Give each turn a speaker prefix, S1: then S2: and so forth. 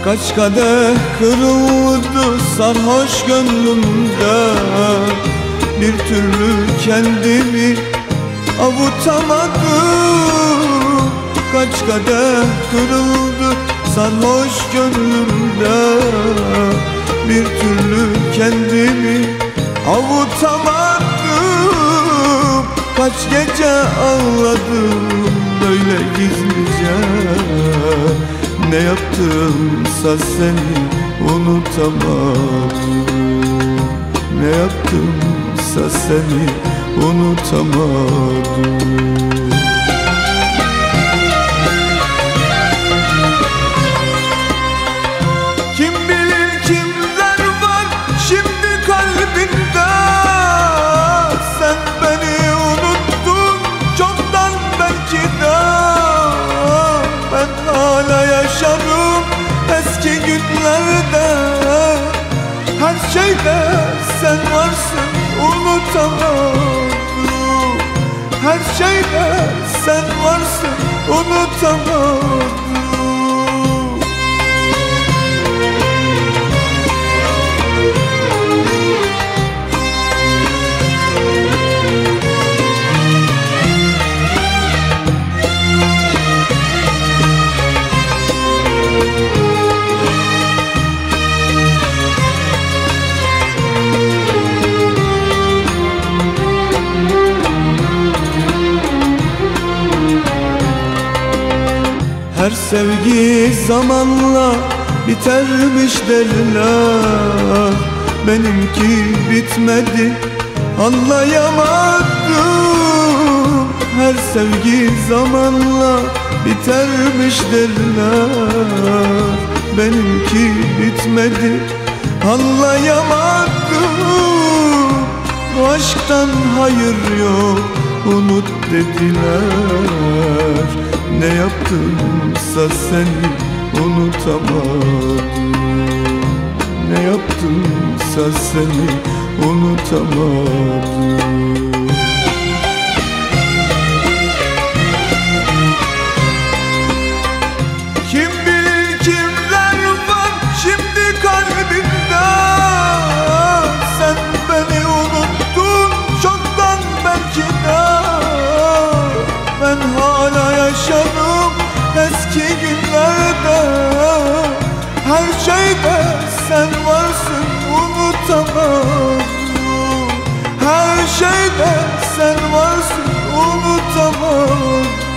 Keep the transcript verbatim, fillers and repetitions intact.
S1: Kaç kadeh kırıldı sarhoş gönlümde, bir türlü kendimi avutamadım. Kaç kadeh kırıldı sarhoş gönlümde, bir türlü kendimi avutamadım. Kaç gece ağladım böyle gizlice, ne yaptımsa seni unutamadım. Ne yaptımsa seni unutamadım. Kim bilir kimler var şimdi kalbinde, sen beni unuttun çoktan belki de. Ben hala yaşarım eski günlerde, her şeyde sen varsın unutamadım. Her şeyde sen varsın unutamadım. Her sevgi zamanla bitermiş derler, benimki bitmedi anlayamadım. Her sevgi zamanla bitermiş derler, benimki bitmedi anlayamadım. Bu aşktan hayır yok unut dediler, ne yaptımsa seni unutamadım. Ne yaptımsa seni unutamadım. Kim bilir kimler var şimdi kalbinde, sen beni unuttun çoktan belki de. Ben hala yaşarım eski günlerde, her şeyde sen varsın unutamadım. Her şeyde sen varsın unutamadım.